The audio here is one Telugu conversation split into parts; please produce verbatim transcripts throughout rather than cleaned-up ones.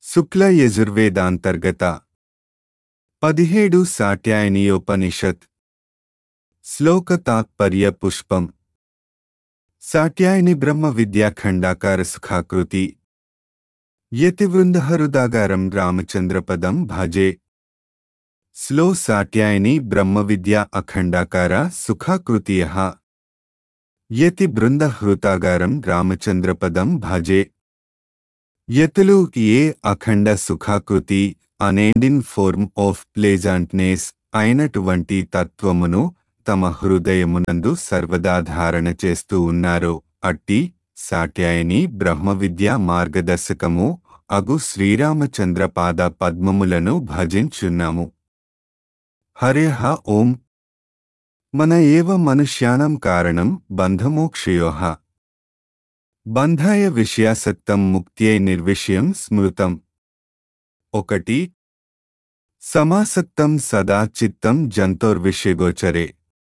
శుక్ల యజుర్వేదాంతర్గత పదిహేడు సాట్యాయనీయోపనిషత్ శ్లోక తాత్పర్య పుష్పం. సాట్యాయని బ్రహ్మ విద్యాఖండాకార సుఖాకృతి యతివృందహరుదాగారం రామచంద్రపదం భజే. స్లో సాట్యాయని బ్రహ్మ విద్యా అఖండాకార సుఖాకృతియః యతి బృందహృతాగారం రామచంద్రపదం భజే. యతులు ఏ అఖండ సుఖాకృతి అనేండిన్ ఫోర్మ్ ఆఫ్ ప్లేజాంట్నెస్ అయినటువంటి తత్వమును తమ హృదయమునందు సర్వదా ధారణ చేస్తూ ఉన్నారో అట్టి సాట్యాయని బ్రహ్మ విద్యా మార్గదర్శకము అగు శ్రీరామచంద్ర పాద పద్మములను భజించున్నాము. హరేహ ఓం. మన ఏవ మనుష్యాణం కారణం బంధమోక్షయోః. బంధాయ విషయాసక్తం ముక్త్యై నిర్విషయం స్మృతం. ఒకటి. సమాసక్తం సదా చిత్తం జంతోర్విషయగోచరే.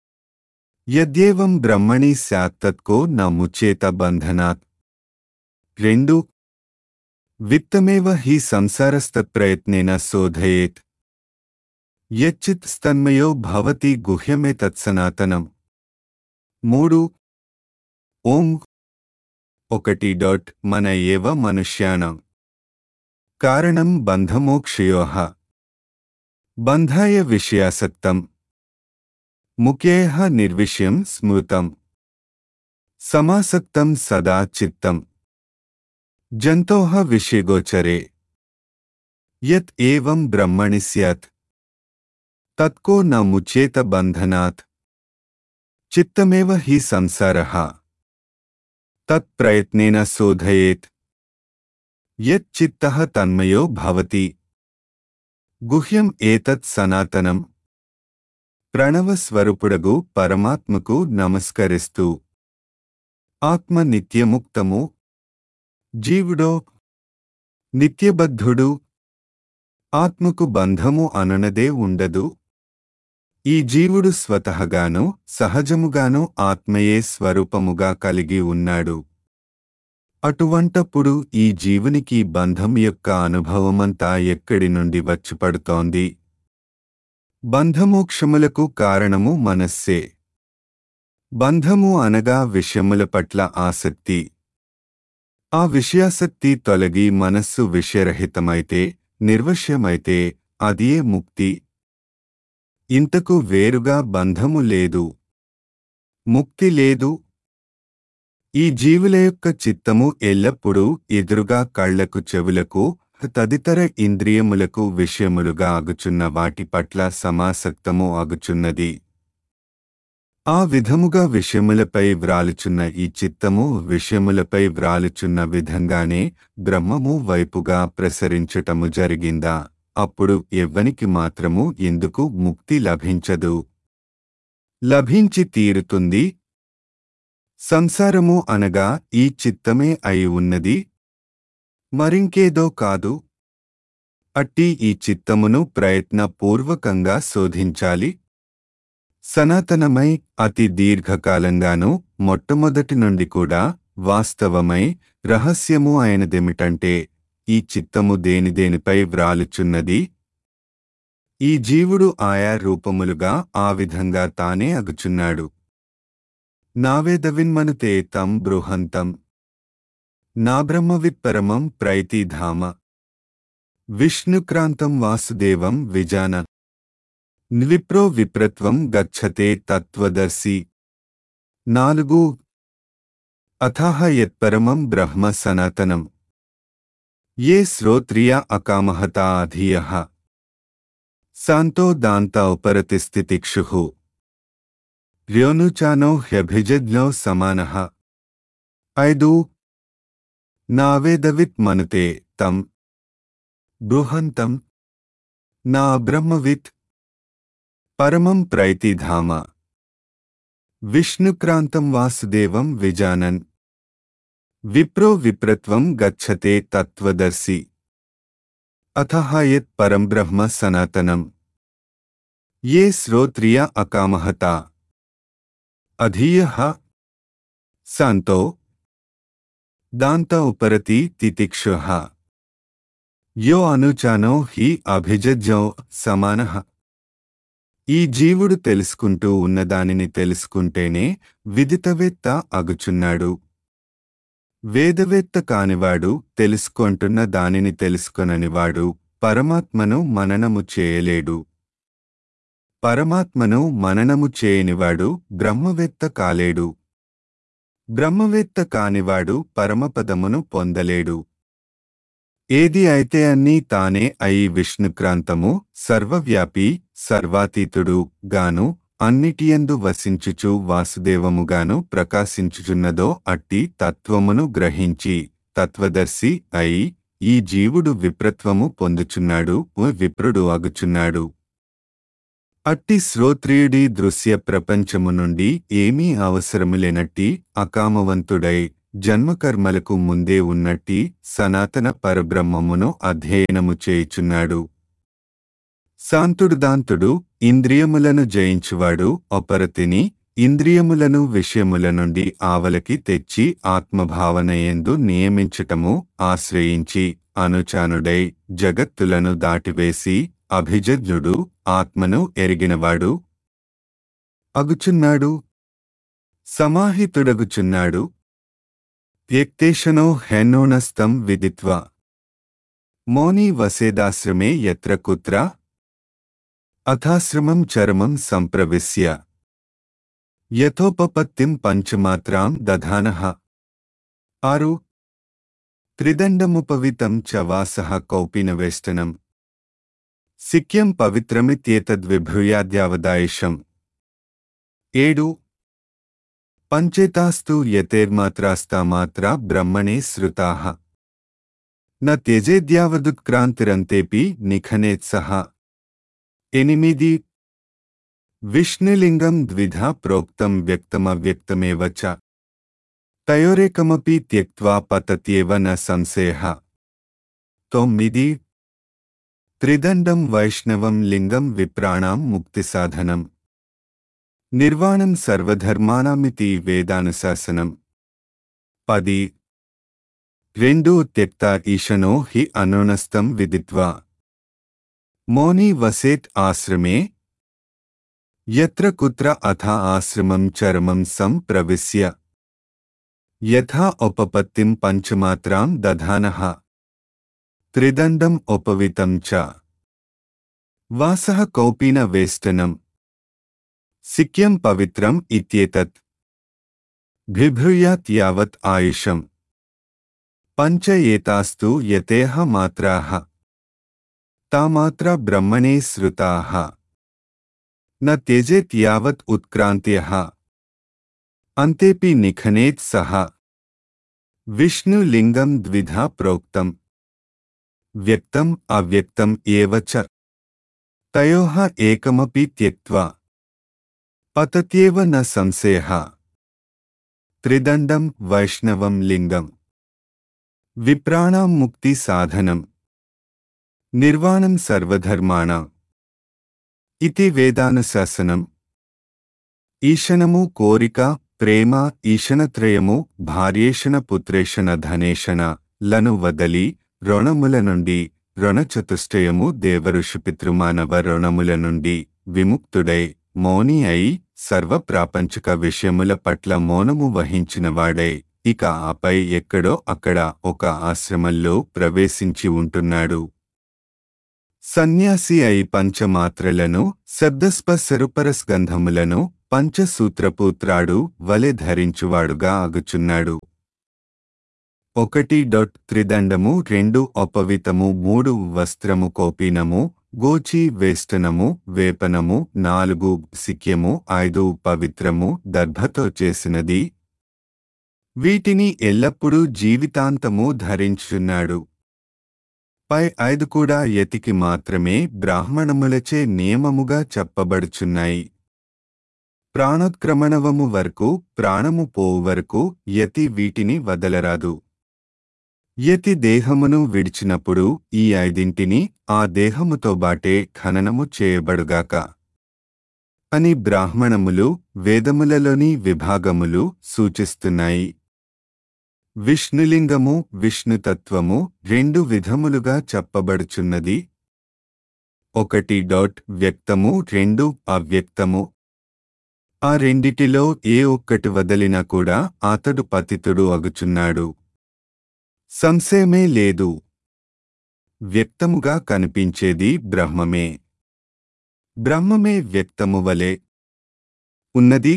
యద్యేవం బ్రహ్మణి స్యాత్ తత్కో న ముచ్యేత బంధనాత్. రెండు. విత్తమేవ హి సంసారస్తత్ప్రయత్నేన శోధయేత్. యచ్చిత్ స్తన్మయో భవతి గుహ్యమే తత్సనాతనం. మూడు. ఓం. ఒకటి డాట్ మన ఏవ మనుష్యాణం కారణం బంధమోక్షయోః. బంధాయ విషయాసక్తం ముఖ్యేః నిర్విషయం స్మృతం. సమాసక్తం సదా చిత్తం జంతోః విషయగోచరే. యత్ ఏవం బ్రహ్మణి స్యాత్ తత్కో న ముచ్యేత బంధనాత్. చిత్తమేవ హి సంసారః తత్ప్రయత్నేన శోధయేత్. యచ్చిత్తః తన్మయో భవతి గుహ్యం ఏతత్ సనాతనం. ప్రణవస్వరూపుడగు పరమాత్మకు నమస్కరిస్తూ ఆత్మ నిత్యముక్తము, జీవుడో నిత్యబద్ధుడు. ఆత్మకు బంధము అననదే ఉండదు. ఈ జీవుడు స్వతహగానూ సహజముగానూ ఆత్మయే స్వరూపముగా కలిగి ఉన్నాడు. అటువంటప్పుడు ఈ జీవునికి బంధం యొక్క అనుభవమంతా ఎక్కడి నుండి వచ్చిపడుతోంది? బంధమోక్షములకు కారణము మనస్సే. బంధము అనగా విషయముల పట్ల ఆసక్తి. ఆ విషయాసక్తి తొలగి మనస్సు విషయరహితమైతే, నిర్వశ్యమైతే అదియే ముక్తి. ఇంతకు వేరుగా బంధము లేదు, ముక్తి లేదు. ఈ జీవుల యొక్క చిత్తము ఎల్లప్పుడూ ఎదురుగా కళ్లకు, చెవులకు, తదితర ఇంద్రియములకు విషయములుగా అగుచున్న వాటి పట్ల సమాసక్తము అగుచున్నది. ఆ విధముగా విషయములపై వ్రాలుచున్న ఈ చిత్తము విషయములపై వ్రాలుచున్న విధంగానే బ్రహ్మము వైపుగా ప్రసరించటము జరిగిందా, అప్పుడు ఎవ్వనికి మాత్రము ఎందుకు ముక్తి లభించదు? లభించి తీరుతుంది. సంసారము అనగా ఈ చిత్తమే అయి ఉన్నది, మరింకేదో కాదు. అట్టి ఈ చిత్తమును ప్రయత్నపూర్వకంగా శోధించాలి. సనాతనమై, అతి దీర్ఘకాలంగానూ, మొట్టమొదటి నుండి కూడా వాస్తవమై, రహస్యము అయినదేమిటంటే ఈ చిత్తము దేనిదేనిపై వ్రాలుచున్నది. ఈ జీవుడు ఆయా రూపములుగా ఆ విధంగా తానే అగుచున్నాడు. నావేదవిన్మనుతే తం బృహంతం నా బ్రహ్మవిత్పరమం ప్రైతిధామ విష్ణుక్రాంతం వాసుదేవం విజాన. నివిప్రో విప్రత్వం గచ్చతే తత్వదర్శి. నాలుగు. అథాహ యత్పరమం బ్రహ్మ సనాతనం యే శ్రోత్రియ అకామహతా అధీయః శాంతో దాంత ఉపరతిస్థితిక్షుః ర్యోనుచానో హ్యభిజజ్ఞో సమానః. ఐదు. నావేదవిత్ మనుతే తం బృహంతం నా బ్రహ్మవిత్ పరమం ప్రైతిధామ విష్ణుక్రాంతం వాసుదేవం విజానన్. విప్రో విప్రత్వం గచ్చతే తత్వదర్శి. అథః యత్ పరం బ్రహ్మ సనాతనం యే శ్రోత్రియ అకామహతా అధీయః శాంతో దాంత ఉపరతి తితిక్షుః యో అనుచానో హి అభిజజ్జో సమానః. ఈ జీవుడు తెలుసుకుంటూ ఉన్నదానిని తెలుసుకుంటేనే విదితవేత్త అగుచున్నాడు. వేదవేత్త కానివాడు, తెలుసుకొంటున్న దానిని తెలుసుకొననివాడు పరమాత్మను మననము చేయలేడు. పరమాత్మను మననము చేయనివాడు బ్రహ్మవేత్త కాలేడు. బ్రహ్మవేత్త కానివాడు పరమపదమును పొందలేడు. ఏది అయితే అన్నీ తానే అయి విష్ణుక్రాంతము, సర్వవ్యాపి, సర్వాతీతుడు గాను, అన్నిటియందు వసించుచు వాసుదేవముగాను ప్రకాశించుచున్నదో అట్టి తత్వమును గ్రహించి తత్వదర్శి అయి ఈ జీవుడు విప్రత్వము పొందుచున్నాడు, విప్రుడు అగుచున్నాడు. అట్టి శ్రోత్రియుడి దృశ్య ప్రపంచము నుండి ఏమీ అవసరములేనట్టి అకామవంతుడై జన్మకర్మలకు ముందే ఉన్నట్టి సనాతన పరబ్రహ్మమును అధ్యయనము చేయుచున్నాడు. శాంతుడుదాంతుడు, ఇంద్రియములను జయించువాడు అపరతిని, ఇంద్రియములను విషయముల నుండి ఆవలకి తెచ్చి ఆత్మభావనయందు నియమించటము ఆశ్రయించి అనుచానుడై జగత్తులను దాటివేసి అభిజజ్ఞుడు, ఆత్మను ఎరిగినవాడు అగుచున్నాడు. సమాహితుడగుచున్నాడు. వ్యక్తేషనో హెన్నోనస్తం విదిత్వా మౌని వసేదాశ్రమే యత్ర కుత్ర అథాశ్రమం చరమం సంప్రవిశ్య యథోపపత్తిం పంచమాత్రాం దధానః. ఆరు త్రిదండముపవితం చ వాసః కౌపీనవేష్టనం సిక్యం పవిత్రమిత్యేతద్విభూయాద్యావదాయిషం. ఏడు పంచేతాస్తు యతేర్మాత్రాస్తామాత్రా బ్రహ్మణే శ్రుతాః న త్యజేద్యావదుత్క్రాంతిరంతేపి నిఖనేత్సః. ఎనిమిది విష్ణులింగం ద్విధా ప్రోక్తం వ్యక్తమవ్యక్తమేవ చ తయోరేకమపి త్యక్త్వా పతత్యేవ న సంశయః. తొమ్మిది త్రిదండం వైష్ణవం లింగం విప్రాణాం ముక్తిసాధనం నిర్వాణం సర్వధర్మానామితి వేదానుశాసనం. పది రెండు త్యక్తా ఈశనో హి అనునస్తం విదిత్వా మౌని వసేత్ ఆశ్రమే యత్ర కుత్ర అథా ఆశ్రమం చరమం సంప్రవిశ్య యథా ఉపపత్తిం పంచమాత్రాం దధానః. త్రిదండం ఉపవితం చ వాసః కౌపీన వేష్టనం సిక్యం పవిత్రం ఇత్యేతత్ బిభ్రూయాత్ యావత్ ఆయుషం పంచ ఏతాస్తు యతేహ మాత్రాః తామాత్రా బ్రహ్మణే శ్రుతాః న త్యజేత్ యావత్ ఉత్క్రాంత్యః అంతేపి నిఖనేత్ సః. విష్ణులింగం ద్విధా ప్రోక్తం వ్యక్తం అవ్యక్తం ఏవ చ తయోః ఏకమపి త్యక్త్వా పతత్యేవ న సంశయః. త్రిదండం వైష్ణవం లింగం విప్రాణాం ముక్తి సాధనం నిర్వాణం సర్వధర్మాణాం ఇతి వేదానుశాసనం. ఈశనము కోరిక, ప్రేమ, ఈశనత్రయము, భార్యేషణ, పుత్రేషణ, ధనేషణ లను వదలి రుణముల నుండి, రుణచతుష్టయము దేవఋషిపితృమానవ రుణముల నుండి విముక్తుడై మౌని అయి సర్వప్రాపంచక విషయముల పట్ల మౌనము వహించినవాడై ఇక ఆపై ఎక్కడో అక్కడ ఒక ఆశ్రమంలో ప్రవేశించి ఉంటున్నాడు. సన్యాసి అయి పంచమాత్రలను, శబ్దస్పర్శరుపరస్గంధములను పంచసూత్రపుత్రాడు వలె ధరించువాడుగా అగుచున్నాడు. ఒకటి డొట్ త్రిదండము, రెండు అపవితము, మూడు వస్త్రము కౌపీనము, గోచి వేష్టనము, వేపనము, నాలుగు సిక్యము, ఐదు పవిత్రము, దర్భతో చేసినది. వీటిని ఎల్లప్పుడూ జీవితాంతము ధరించుచున్నాడు. పై ఐదు కూడా యతికి మాత్రమే బ్రాహ్మణములచే నియమముగా చెప్పబడుచున్నాయి. ప్రాణోత్క్రమణవము వరకు, ప్రాణము పోవు వరకు యతి వీటిని వదలరాదు. యతి దేహమును విడిచినప్పుడు ఈ ఐదింటిని ఆ దేహముతో బాటే ఖననము చేయబడుగాక అని బ్రాహ్మణములు, వేదములలోని విభాగములు సూచిస్తున్నాయి. విష్ణులింగము విష్ణుతత్వము రెండు విధములుగా చెప్పబడుచున్నది. ఒకటి డాట్ వ్యక్తము, రెండు అవ్యక్తము. ఆ రెండిటిలో ఏ ఒక్కటి వదలినా కూడా అతడు పతితుడు అగుచున్నాడు. సంశయమే లేదు. వ్యక్తముగా కనిపించేది బ్రహ్మమే. బ్రహ్మమే వ్యక్తము వలె ఉన్నది.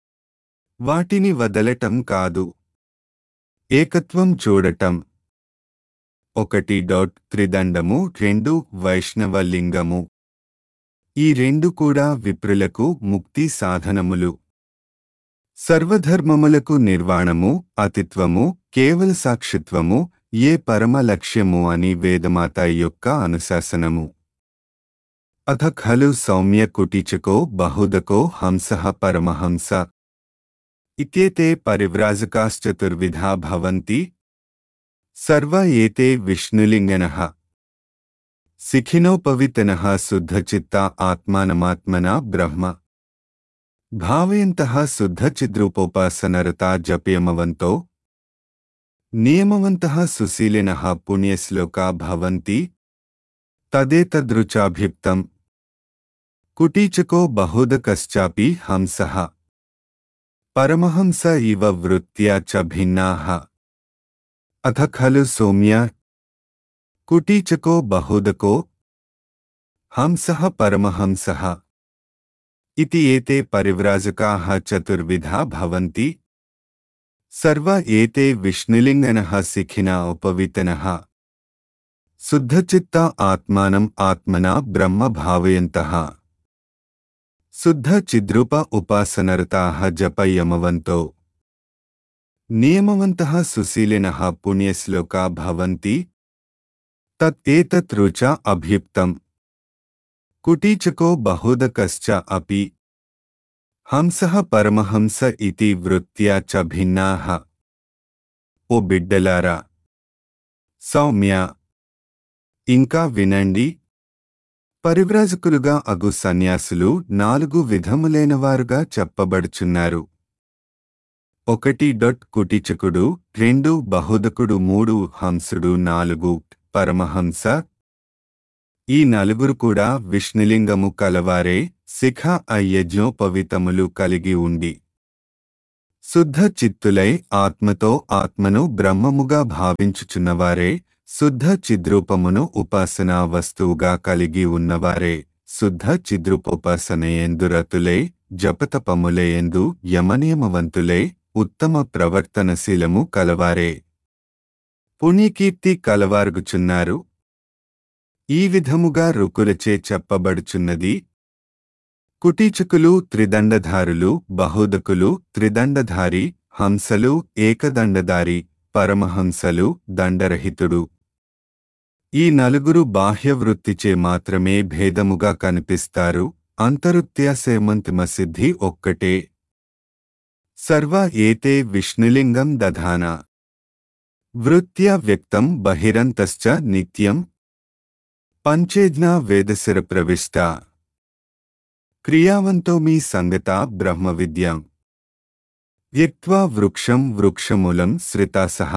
వాటిని వదలటం కాదు, ఏకత్వం చూడటం. ఒకటి డాట్ త్రిదండము, రెండు వైష్ణవ లింగము. ఈ రెండు కూడా విప్రులకు ముక్తి సాధనములు. సర్వధర్మములకు నిర్వాణము, అతిత్వము, కేవల సాక్షిత్వము ఏ పరమ లక్ష్యము అని వేదమాత యొక్క అనుశాసనము. అథ ఖలు సౌమ్య కుటీచకో బహుదకో హంసః పరమహంస ఇత్యేతే పరివ్రాజకాశ్చతుర్విధా భవంతి. సర్వ ఏతే విష్ణులింగనః సిఖినోపవితనః శుద్ధచిత్తా ఆత్మానమాత్మనా బ్రహ్మ భావయంతః శుద్ధచిద్రూపోపాసనరతా జప్యమవంతో నియమవంతః సుశీలినః పుణ్యశ్లోకా భవంతి. తదేతదృచాభిప్తం. కుటీచకో బహుదకశ్చాపి హంసః పరమహంస ఇవ వృత్త్యా చ భిన్నాః. అథ ఖలు సౌమ్య కుటీచకో బహుదకో హంసః పరమహంసః ఇతి ఏతే పరివ్రాజకాః చతుర్విధా భవంతి. సర్వ ఏతే విష్ణులింగనః సిఖినా ఉపవితనః శుద్ధచిత్తా ఆత్మానం ఆత్మనా బ్రహ్మ భావయంతః శుద్ధ చిద్రూప ఉపాసనరతాః జపయమవంతో నియమవంతః సుశీలినః పుణ్యశ్లోకా భవంతి. తత్ ఏతత్ రుచా అభ్యుక్తం. కుటీచకో బహుదకశ్చ అపి హంసః పరమహంస ఇతి వృత్త్యా చ భిన్నాః. ఓ బిడ్డలారా, సౌమ్య, ఇంకా వినండి. పరివ్రాజకులుగా అగు సన్యాసులు నాలుగు విధములైనవారుగా చెప్పబడుచున్నారు. ఒకటి డొట్ కుటీచకుడు, రెండు బహుదకుడు, మూడు హంసుడు, నాలుగు పరమహంస. ఈ నలుగురు కూడా విష్ణులింగము కలవారే, శిఖ అయజ్ఞోపవితములు కలిగి ఉండి శుద్ధ చిత్తులై ఆత్మతో ఆత్మను బ్రహ్మముగా భావించుచున్నవారే, శుద్ధ చిద్రూపమును ఉపాసనా వస్తువుగా కలిగి ఉన్నవారే, శుద్ధ చిద్రూపోపాసనయందు రతులై జపతపములయందు యమనియమవంతులై ఉత్తమ ప్రవర్తనశీలము కలవారే, పుణ్యకీర్తి కలవారుగుచున్నారు. ఈ విధముగా రుకులచే చెప్పబడుచున్నది. కుటీచకులు త్రిదండధారులు, బహుదకులు త్రిదండధారి, హంసలు ఏకదండధారి, పరమహంసలు దండరహితుడు. ఈ నలుగురు బాహ్యవృత్తిచే మాత్రమే భేదముగా కనిపిస్తారు. అంతరుత్యాసేమంతిమసిద్ధి ఒక్కటే. సర్వ ఏతే విష్ణులింగం దధాన వృత్త్యా వ్యక్తం బహిరంతశ్చ నిత్యం పంచేజ్ఞా వేదశిర ప్రవిష్ట క్రియావంతో మీ సంగతా బ్రహ్మవిద్యం త్యక్త్వా వృక్షం వృక్షమూలం శ్రితాసః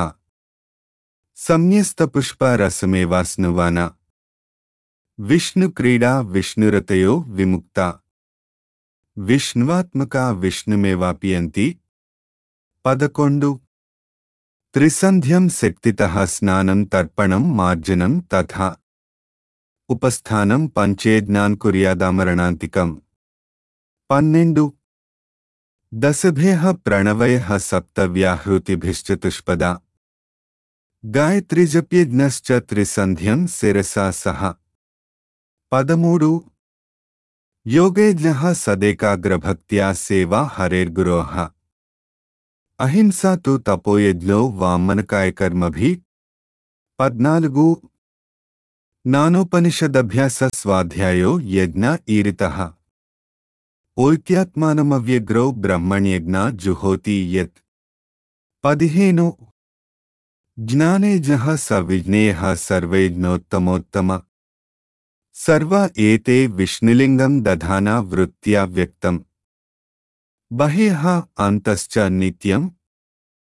సంన్యస్తపుష్పరసమేవాస్నువాన విష్ణుక్రీడా విష్ణురతయో విముక్త విష్ణువాత్మకా విష్ణుమేవాప్యంతి. పదకొండు. త్రిసంధ్యం శక్తితః స్నానం తర్పణం మార్జనం తథా ఉపస్థానం పంచేజ్ఞాన్ కుర్యాదామరణాంతికం. పన్నెండు. దశభ్యః ప్రణవయః సప్త వ్యాహృతిభిశ్చతుష్పదా గాయత్రీజప్యజ్ఞశ్చ త్రిసంధ్యం శిరసా సహ. పదమూడు. యోగేజ్ఞః సదేకాగ్రభక్త్యా సేవా హరేర్గురోః అహింసా తు తపోయజ్ఞో వామనకాయకర్మభి. పద్నాలుగు. జ్ఞానోపనిషదభ్యాస స్వాధ్యాయో యజ్ఞ ఈరితః ఓత్యాత్మానమవ్యగ్రో బ్రహ్మణ్యజ్ఞ జుహోతి యత్. పదిహేను. జ్ఞానేజ్ఞః స విజ్ఞేయః సర్వైజ్ఞోత్తమోత్తమ. సర్వ ఏతే విష్ణులింగం దధానా వృత్త్యా వ్యక్తం బహ్యః అంతశ్చ నిత్యం.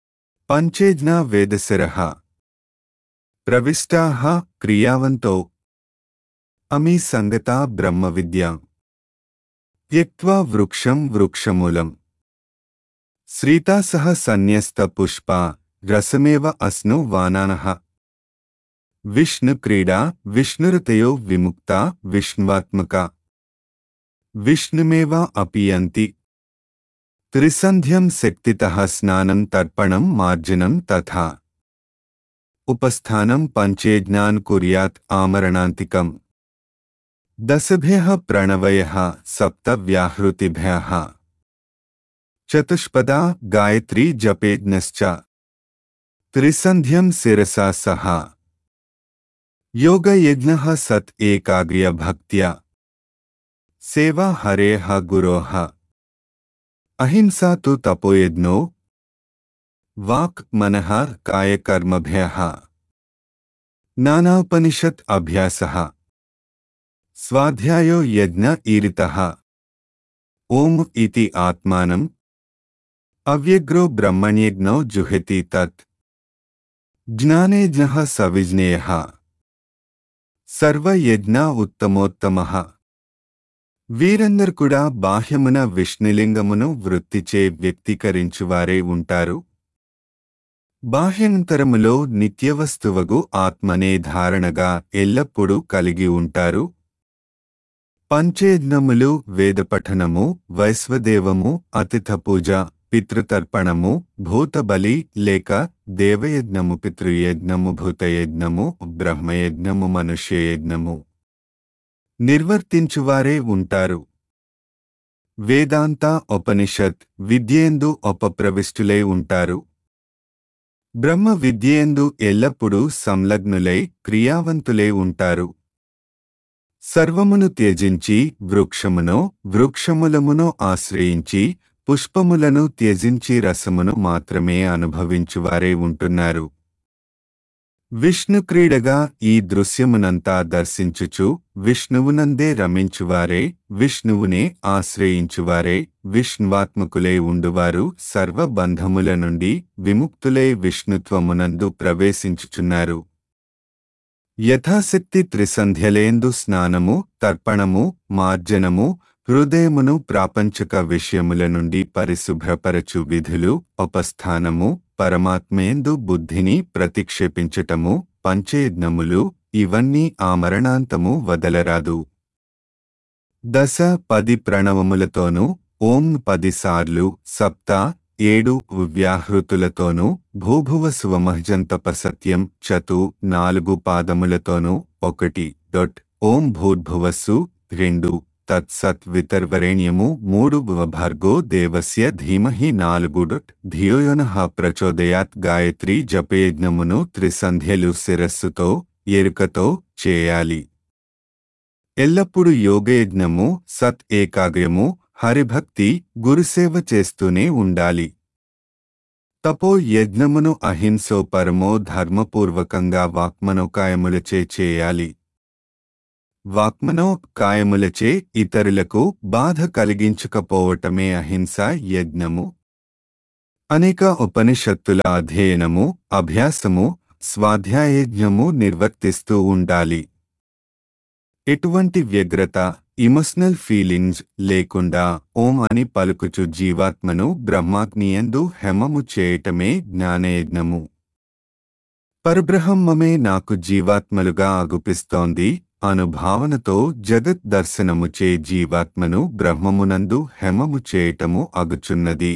పంచేజ్ఞా వేదశిరః ప్రవిష్టాః క్రియావంతో అమి సంగతా బ్రహ్మవిద్యాం త్యక్త్వా వృక్షం వృక్షమూలం శ్రీతాసః సన్యస్త పుష్పా రసమేవ అస్ను వానానః విష్ణుక్రీడా విష్ణురతయో విముక్తా విష్ణువాత్మకా విష్ణుమేవ అపియంతి త్రిసంధ్యం శక్తితః స్నానం తర్పణం మార్జనం తథా ఉపస్థానం పంచేజ్ఞాన్ కుర్యాత్ ఆమరణాంతికం దశభ్యః ప్రణవయః సప్త వ్యాహృతిభ్యః చతుష్పదా గాయత్రీ జపేజ్ఞశ్చ త్రిసంధ్యం శిరసా సహ యోగయజ్ఞః సత్ ఏకాగ్ర్య భక్త్యా సేవా హరేః గురోః అహింసా తు తపోయజ్ఞో వాక్ మనః కాయకర్మభ్యః నానాపనిషత్ అభ్యాసః స్వాధ్యాయో యజ్ఞ ఈరితః ఓం ఇతి ఆత్మానం అవ్యగ్రో బ్రహ్మణ్యజ్ఞో జుహతి తత్ జ్ఞానేజ్ఞః సవిజ్ఞేయః సర్వయజ్ఞ ఉత్తమోత్తమః. వీరందరు కూడా బాహ్యమున విష్ణులింగమును వృత్తిచే వ్యక్తీకరించువారే ఉంటారు. బాహ్యంతరములో నిత్యవస్తువగు ఆత్మనే ధారణగా ఎల్లప్పుడూ కలిగి ఉంటారు. పంచేజ్ఞములు వేదపఠనము, వైశ్వదేవము, అతిథపూజ, పితృతర్పణము, భూతబలి లేక దేవయజ్ఞము, పితృయజ్ఞము, భూతయజ్ఞము, బ్రహ్మయజ్ఞము, మనుష్యయజ్ఞము నిర్వర్తించువారే ఉంటారు. వేదాంత ఉపనిషత్ విద్యేందు ఉపప్రవిష్టులై ఉంటారు. బ్రహ్మ విద్యేందు ఎల్లప్పుడూ సంలగ్నులై క్రియావంతులై ఉంటారు. సర్వమును త్యజించి వృక్షమునో వృక్షములమునో ఆశ్రయించి పుష్పములను త్యజించి రసమును మాత్రమే అనుభవించువారే ఉంటున్నారు. విష్ణుక్రీడగా ఈ దృశ్యమునంతా దర్శించుచు విష్ణువునందే రమించువారే, విష్ణువునే ఆశ్రయించువారే, విష్ణువాత్మకులై ఉండువారు సర్వబంధముల నుండి విముక్తులై విష్ణుత్వమునందు ప్రవేశించుచున్నారు. యథాశక్తి త్రిసంధ్యలేందు స్నానము, తర్పణము, మార్జనము, హృదయమును ప్రాపంచక విషయముల నుండి పరిశుభ్రపరచు విధులు, ఉపస్థానము, పరమాత్మేందు బుద్ధిని ప్రతిక్షేపించటము, పంచయజ్ఞములు ఇవన్నీ ఆమరణాంతము వదలరాదు. దశ పది ప్రణవములతోనూ, ఓం పదిసార్లు, సప్త ఏడు వ్యాహృతులతోనూ, భూభువస్సువమహ్జంతపసత్యం చతు నాలుగు పాదములతోనూ, ఒకటి డొట్ ఓం భూర్భువస్సు రెండు తత్సత్ వితర్వరేణ్యము మూడు భర్గో దేవస్య ధీమహి నాలుగు డొట్ ధియోయోనః ప్రచోదయాత్ గాయత్రీ జపయజ్ఞమును త్రిసంధ్యలు శిరస్సుతో ఎరుకతో చేయాలి. ఎల్లప్పుడూ యోగయజ్ఞము, సత్ ఏకాగ్ర్యము, హరిభక్తి, గురుసేవ చేస్తూనే ఉండాలి. తపో యజ్ఞమును అహింసో పరమో ధర్మపూర్వకంగా వాక్మనోకాయములచే చేయాలి. వాక్మనో కాయములచే ఇతరులకు బాధ కలిగించకపోవటమే అహింసా యజ్ఞము. అనేక ఉపనిషత్తుల అధ్యయనము, అభ్యాసము, స్వాధ్యాయజ్ఞము నిర్వర్తిస్తూ ఉండాలి. ఎటువంటి వ్యగ్రత, ఇమోషనల్ ఫీలింగ్స్ లేకుండా ఓం అని పలుకుచు జీవాత్మను బ్రహ్మాగ్నియందు హెమము చేయటమే జ్ఞానయజ్ఞము. పరబ్రహ్మమే నాకు జీవాత్మలుగా అగుపిస్తోంది అనుభావనతో జగత్ దర్శనముచే జీవాత్మను బ్రహ్మమునందు హెమము చేయటము అగుచున్నది.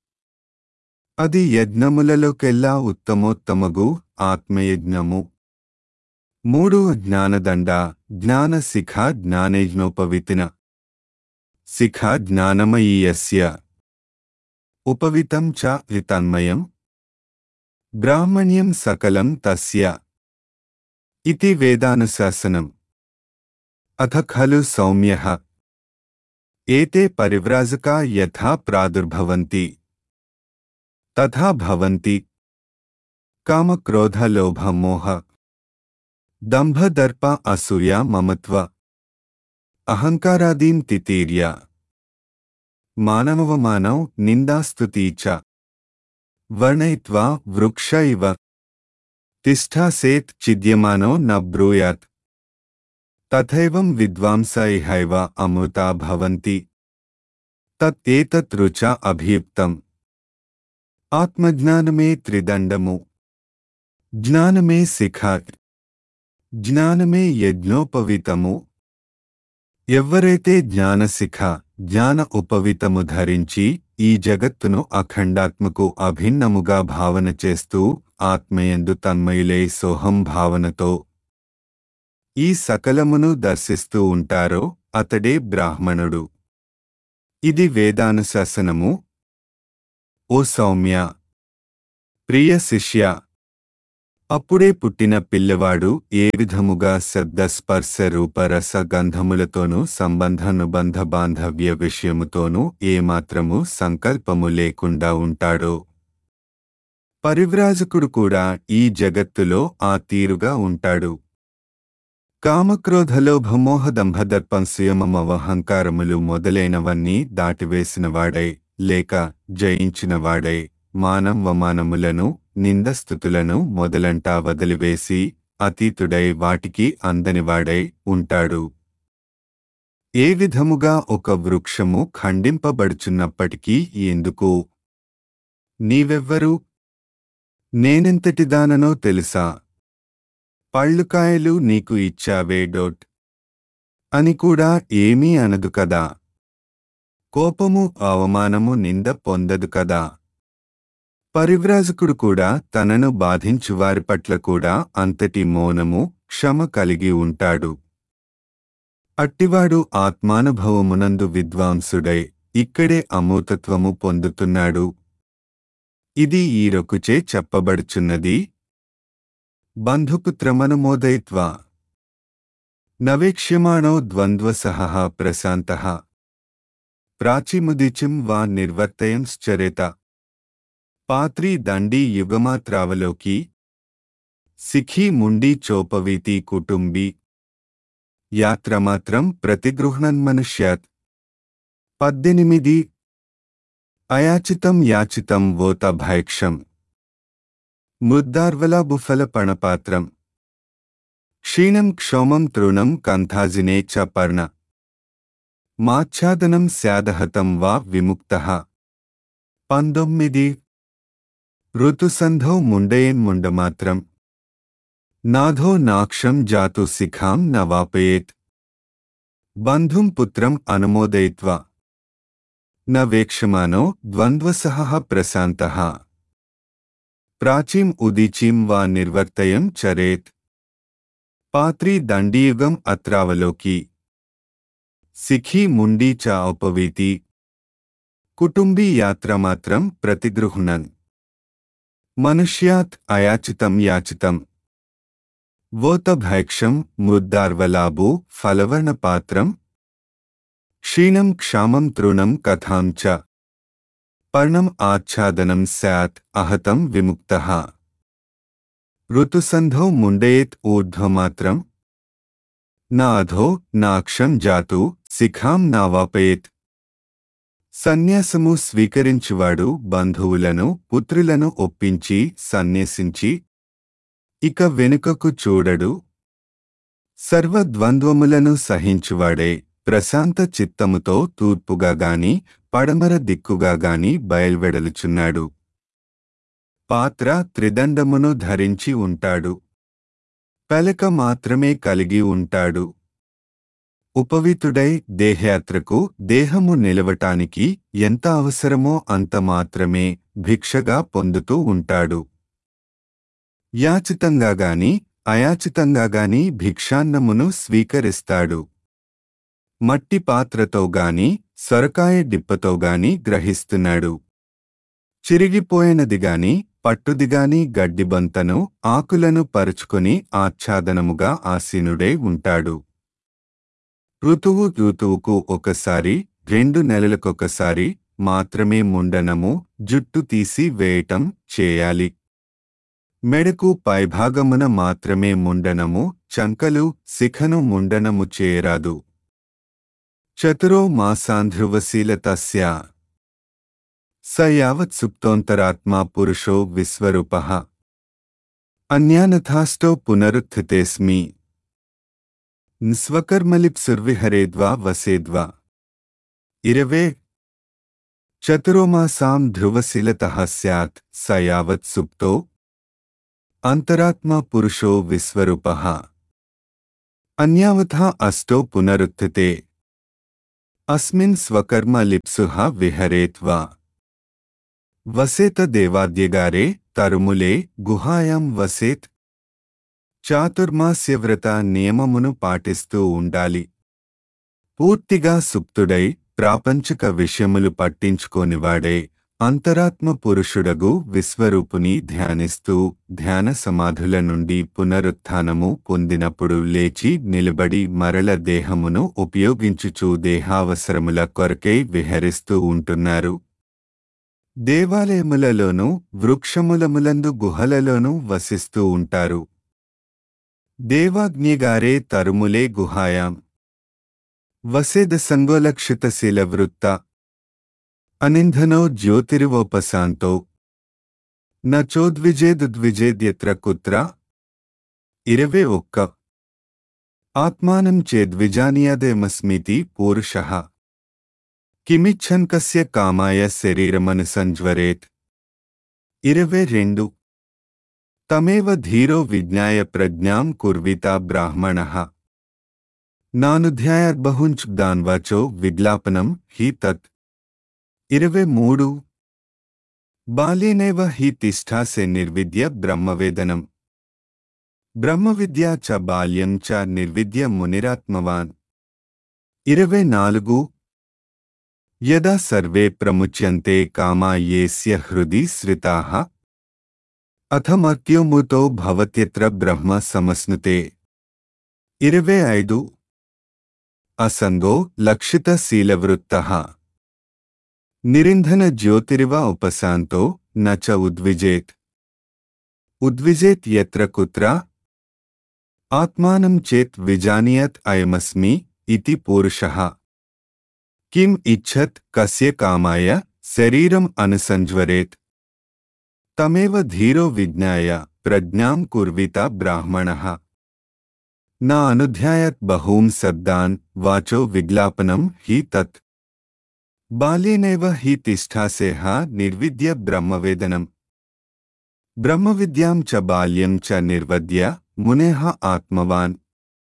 అది యజ్ఞములలోకెల్లా ఉత్తమోత్తమగు ఆత్మయజ్ఞము. మూడు జ్ఞానదండ, జ్ఞాన శిఖ, జ్ఞానేజ్ఞోపవితిన. శిఖ జ్ఞానమయీయస్య ఉపవితం చ తన్మయం బ్రాహ్మణ్యం సకలం తస్య ఇతి వేదానుశాసనం. అథ ఖలు సౌమ్యః ఏతే పరివ్రాజకా యథా ప్రాదుర్భవంతి తథా భవంతి. కామక్రోధ లోభ మోహ దంభ దర్ప అసూయ మమత్వ అహంకారాదీన్ తితీర్య మానవమానౌ నిందాస్తుతి చ వర్ణయిత్వా వృక్ష ఇవ తిష్ఠాసేత్ చిద్యమానో న బ్రూయాత్ తథైవం విద్వాంస ఇహైవ అమృతా భవంతి తత్ ఏతత్ రుచ అభియుక్తం. ఆత్మజ్ఞానమే త్రిదండము. జ్ఞానమే శిఖ. జ్ఞానమే యజ్ఞోపవీతము. ఎవ్వరైతే జ్ఞానశిఖ జ్ఞాన ఉపవితము ధరించి ఈ జగత్తును అఖండాత్మకు అభిన్నముగా భావన చేస్తూ ఆత్మయందు తన్మయులై సోహం భావనతో ఈ సకలమును దర్శిస్తూ ఉంటారో అతడే బ్రాహ్మణుడు. ఇది వేదానుశాసనము. ఓ సౌమ్య, ప్రియ శిష్య, అప్పుడే పుట్టిన పిల్లవాడు ఏ విధముగా శబ్ద స్పర్శ రూప రస గంధములతోనూ సంబంధానుబంధ బాంధవ్య విషయముతోనూ ఏమాత్రము సంకల్పము లేకుండా ఉంటాడో, పరివ్రాజకుడు కూడా ఈ జగత్తులో ఆ తీరుగా ఉంటాడు. కామక్రోధలోభమోహదంభదర్పం సుయమమవహంకారములు మొదలైనవన్నీ దాటివేసినవాడై లేక జయించినవాడై మానవమానములను నిందస్థుతులను మొదలంటా వదిలివేసి అతీతుడై వాటికి అందనివాడై ఉంటాడు. ఏ విధముగా ఒక వృక్షము ఖండింపబడుచున్నప్పటికీ ఎందుకు? నీవెవ్వరు? నేనెంతటిదాననో తెలుసా? పళ్ళుకాయలు నీకు ఇచ్చావే డోట్ అని కూడా ఏమీ అనదు కదా. కోపము అవమానము నింద పొందదు కదా. పరివ్రాజకుడు కూడా తనను బాధించువారి పట్ల కూడా అంతటి మౌనము క్షమ కలిగి ఉంటాడు. అట్టివాడు ఆత్మానుభవమునందు విద్వాంసుడై ఇక్కడే అమూతత్వము పొందుతున్నాడు. ఇది ఈ రొకుచే చెప్పబడుచున్నది. బంధుపుత్రమనుమోదయిత్వా నవేక్ష్యమాణో ద్వంద్వసహః ప్రశాంతః ప్రాచీముదిచిం వా నిర్వర్తయంశ్చరేత పాత్రీ దండీ యుగమాత్రావలోకి సిఖీ ముండీ చోపవీతి కుటుంబీ యాత్రమాత్రం ప్రతిగృహ్ణన్మనుష్యాత్. పద్దెనిమిది. అయాచితం యాచితం వోత భైక్షం ముద్దార్వలాబుఫల పణపాత్రం క్షీణం క్షౌమం తృణం కంథాజినే చ పర్ణ మాచ్ఛాదనం స్యాదహతం వా విముక్తః. పంతొమ్మిది. ఋతుసంధౌ ముండయేన్ముండమాత్రం నాథో నాక్షం జాతు శిఖాం న వాపయేత్. బంధుం పుత్రం అనుమోదయిత్వా న వేక్షమానో ద్వంద్వసహః ప్రశాంతః ప్రాచీం ఉదీచీం వా నిర్వర్తయం చరేత్. పాత్రీ దండీయుగం అత్రావలోకి సిఖీ ముండీ చ ఔపవీతి కుటుంబీ యాత్రమాత్రం ప్రతిగృహ్ణన్. మనుష్యాత్ అయాచితం యాచితం వోత భైక్షం ముద్దార్వలాభు ఫలవర్ణపాత్రం క్షీణం క్షామం తృణం కథాం చ పర్ణం ఆచ్ఛాదనం స్యాత్ అహతం విముక్తః. ఋతుసంధౌ ముండయేత్ ఊర్ధ్వమాత్రం నా అధో నాక్షం జాతు శిఖాం నావాపయేత్. సన్యాసము స్వీకరించువాడు బంధువులను పుత్రులను ఒప్పించి సన్యసించి ఇక వెనుకకు చూడడు. సర్వద్వంద్వములను సహించువాడే ప్రశాంత చిత్తముతో తూర్పుగా గాని పడమర దిక్కుగా గాని బయల్వెడలుచున్నాడు. పాత్ర త్రిదండమును ధరించి ఉంటాడు. పలక మాత్రమే కలిగి ఉంటాడు. ఉపవితుడై దేహయాత్రకు దేహము నిలవటానికి ఎంత అవసరమో అంత మాత్రమే భిక్షగా పొందుతూ ఉంటాడు. యాచితంగా గాని అయాచితంగా గాని భిక్షాన్నమును స్వీకరిస్తాడు. మట్టి పాత్రతో గాని సొరకాయ డిప్పతో గాని గ్రహిస్తున్నాడు. చిరిగిపోయినదిగాని పట్టుదిగాని గడ్డిబంతను ఆకులను పరుచుకొని ఆచ్ఛాదనముగా ఆసీనుడై ఉంటాడు. ఋతువు ఋతువుకు ఒకసారి రెండు నెలలకొకసారి మాత్రమే ముండనము జుట్టు తీసి వేయటం చేయాలి. మెడకు పైభాగమున మాత్రమే ముండనము, చంకలు శిఖను ముండనము చేయరాదు. చతురో మాసాంధ్రువశీలతస్య స యావత్ సుప్తోంతరాత్మా పురుషో విశ్వరూపః అన్యానథాష్టో పునరుత్థితేస్మి స్వకర్మలిప్సుర్విహరేద్వా వసేద్వా. ఇరవే చతురోమాసాం ధ్రువశీలతః స్యాత్ స యావత్ సుప్తో అంతరాత్మా పురుషో విశ్వరూపః అన్యావథా అష్టో పునరుత్థితే అస్మిన్ స్వకర్మ లిప్సుః విహరేత్వా వసేత దేవాద్యగారే తరుములే గుహాయాం వసేత్. చాతుర్మాస్య వ్రత నియమమును పాటిస్తూ ఉండాలి. పూర్తిగా సుప్తుడై ప్రాపంచిక విషయములు పట్టించుకోనివాడే అంతరాత్మ పురుషుడగు విశ్వరూపుని ధ్యానిస్తూ ధ్యాన సమాధుల నుండి పునరుత్థానము పొందినప్పుడు లేచి నిలబడి మరల దేహమును ఉపయోగించుచూ దేహావసరముల కొరకై విహరిస్తూ ఉంటున్నారు. దేవాలయములలోనూ వృక్షములములందు గుహలలోనూ వసిస్తూ ఉంటారు. దేవాగ్నిగారే తరుములే గుహాయాం వసేద సంగోలక్షితశీల వృత్త అనింధనో జ్యోతిరివోపశాంతో నచోద్విజేదుద్విజేద్యత్ర కుత్ర. ఇరవే ఒక్క ఆత్మానం చేద్విజానీయాదేమస్మితి పూరుషః కిమిచ్చన్ కస్య కామాయ శరీరమనుసంజ్వరేత్. ఇరవే రెండు తమేవ ధీరో విజ్ఞాయ ప్రజ్ఞాం కుర్వీత బ్రాహ్మణః నానుధ్యాయాద్బహుంచ్ దాన్వాచో విజ్ఞాపనం హి తత్. ఇరవై మూడు బాల్యేనైవ హి తిష్ఠాసే నిర్విద్య బ్రహ్మవేదనం బ్రహ్మవిద్యా చ బాల్యం చ నిర్విద్య మునిరాత్మవాన్. ఇరవై నాలుగు యదా సర్వే ప్రముచ్యంతే కామా యేస్య హృది శ్రితాః అథమర్త్యోముతో భవత్యత్ర బ్రహ్మ సమస్నుతే. ఇరవై ఐదు అసంగో లక్షిత శీలవృత్తః నిరింధన జ్యోతిరివ ఉపశాంతో నచ ఉద్విజేత్. ఉద్విజేత్ యత్ర కుత్ర ఆత్మానం చేత్ విజానీయత్ అయమస్మి ఇతి పూరుషః కిం ఇచ్ఛత్ కస్య కామాయ శరీరం అనుసంజ్వరేత్. తమేవ ధీరో విజ్ఞాయ ప్రజ్ఞాం కుర్వీత బ్రాహ్మణః నా అనుధ్యాయత్ బహూన్ శబ్దాన్ వాచో విజ్ఞాపనం హి తత్. బాల్యేనైవ హి తిష్ఠాసేహ నిర్విద్య బ్రహ్మవేదనం బ్రహ్మవిద్యాం చ బాల్యం చ నిర్వద్య మునేః ఆత్మవాన్.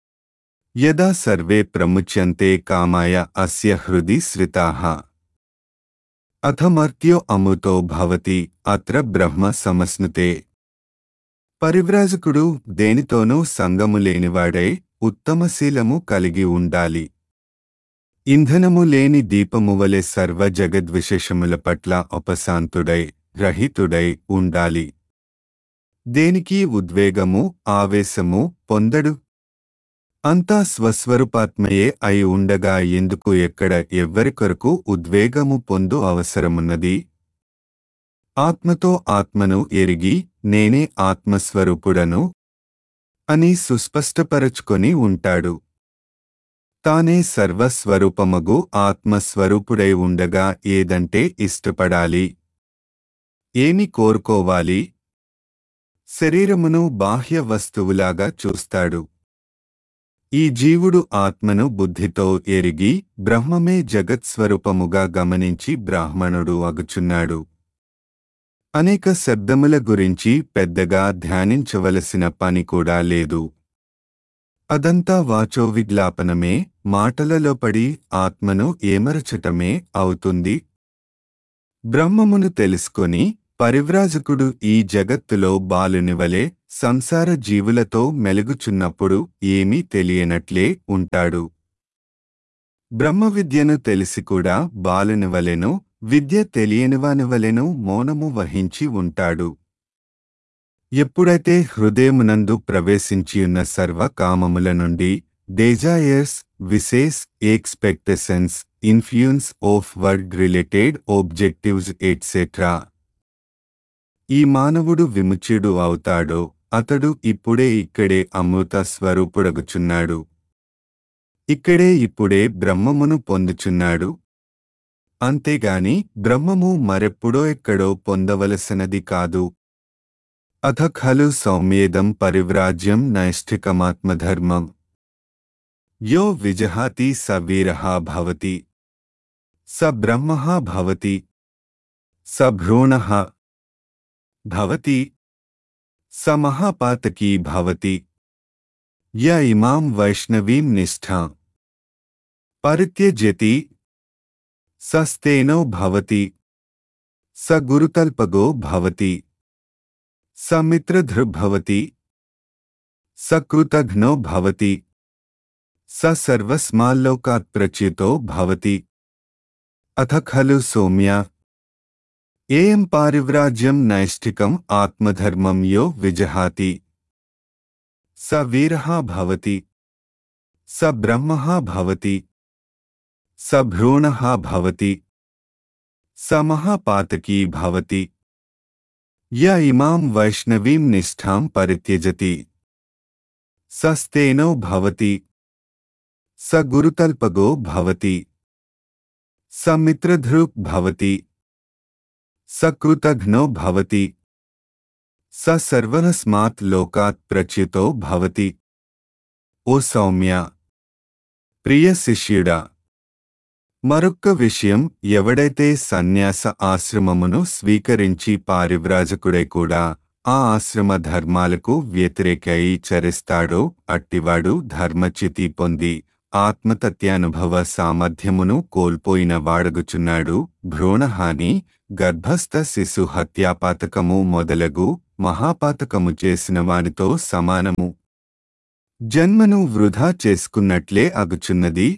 యదా సర్వే ప్రముచ్యంతే కామాయ అస్య హృది శ్రితాః అథమర్త్యో అముతో భవతి అత్ర బ్రహ్మ సమస్నుతే. పరివ్రాజకుడు దేనితోనూ సంగము లేనివాడై ఉత్తమశీలము కలిగి ఉండాలి. ఇంధనము లేని దీపమువలె సర్వ జగద్విశేషముల పట్ల ఉపశాంతుడై రహితుడై ఉండాలి. దేనికి ఉద్వేగము ఆవేశము పొందడు. అంతా స్వస్వరూపాత్మయే అయి ఉండగా ఎందుకు ఎక్కడ ఎవ్వరికొరకు ఉద్వేగము పొందు అవసరమున్నది. ఆత్మతో ఆత్మను ఎరిగి నేనే ఆత్మస్వరూపుడను అని సుస్పష్టపరచుకొని ఉంటాడు. తానే సర్వస్వరూపమగు ఆత్మస్వరూపుడై ఉండగా ఏదంటే ఇష్టపడాలి, ఏమి కోరుకోవాలి? శరీరమును బాహ్య వస్తువులాగా చూస్తాడు. ఈ జీవుడు ఆత్మను బుద్ధితో ఎరిగి బ్రహ్మమే జగత్స్వరూపముగా గమనించి బ్రాహ్మణుడు అగుచున్నాడు. అనేక శబ్దముల గురించి పెద్దగా ధ్యానించవలసిన పని కూడా లేదు. అదంతా వాచోవిజ్ఞాపనమే, మాటలలో పడి ఆత్మను ఏమరచటమే అవుతుంది. బ్రహ్మమును తెలుసుకొని పరివ్రాజకుడు ఈ జగత్తులో బాలునివలే సంసార జీవులతో మెలుగుచున్నప్పుడు ఏమీ తెలియనట్లే ఉంటాడు. బ్రహ్మవిద్యను తెలిసి కూడా బాలునివలెను, విద్య తెలియనివానివలెను మౌనము వహించి ఉంటాడు. ఎప్పుడైతే హృదయమునందు ప్రవేశించియున్న సర్వ కామముల నుండి desires, wishes, expectations, influence of word related objectives etcetera ఈ మానవుడు విముచ్యుడు అవుతాడో అతడు ఇప్పుడే ఇక్కడే అమృత స్వరూపుడగుచున్నాడు. ఇక్కడే ఇప్పుడే బ్రహ్మమును పొందుచున్నాడు. అంతేగాని బ్రహ్మము మరెప్పుడో ఎక్కడో పొందవలసినది కాదు. అథ ఖలు సౌమ్యేదం పరివ్రాజ్యం నైష్ఠికమాత్మధర్మం. యో విజహాతి స వీరః భవతి, స బ్రహ్మః భవతి, స భ్రూణః భవతి, స మహాపాతకీ భవతి. య ఇమాం వైష్ణవీం నిష్ఠాం పరిత్యజ్యతి స స్థేనో భవతి, స గురుతల్పగో భవతి, స మిత్రధృగ్భవతి, స కృతఘ్నో భవతి, స సర్వస్మాల్లోకాత్ ప్రచ్యుతో భవతి. అథ ఖలు సౌమ్య ఏయం పారివ్రాజ్యం నైష్ఠికం ఆత్మధర్మం యో విజహాతి స వీరః భవతి, స బ్రహ్మః భవతి, స భ్రూణః భవతి, స మహాపాతకీ భవతి. య ఇమాం వైష్ణవీం నిష్ఠాం పరిత్యజతి స స్థేనో భవతి, స గురుతల్పగో భవతి, స మిత్రధృక్ భవతి, స కృతఘ్నో భవతి, స సర్వస్మాత్ లోకాత్ ప్రచ్యుతో భవతి. ఓ సౌమ్య, ప్రియ శిష్యుడా, మరొక్క విషయం, ఎవడైతే సన్యాస ఆశ్రమమును స్వీకరించి పారివ్రాజకుడై కూడా ఆ ఆశ్రమ ధర్మాలకు వ్యతిరేకై చరిస్తాడో అట్టివాడు ధర్మచ్యుతి పొంది ఆత్మతత్యానుభవ సామర్థ్యమును కోల్పోయిన వాడగుచున్నాడు. భ్రూణహాని, గర్భస్థ శిశు హత్యాపాతకము మొదలగు మహాపాతకము చేసిన వానితో సమానము. జన్మను వృధా చేసుకున్నట్లే అగుచున్నది.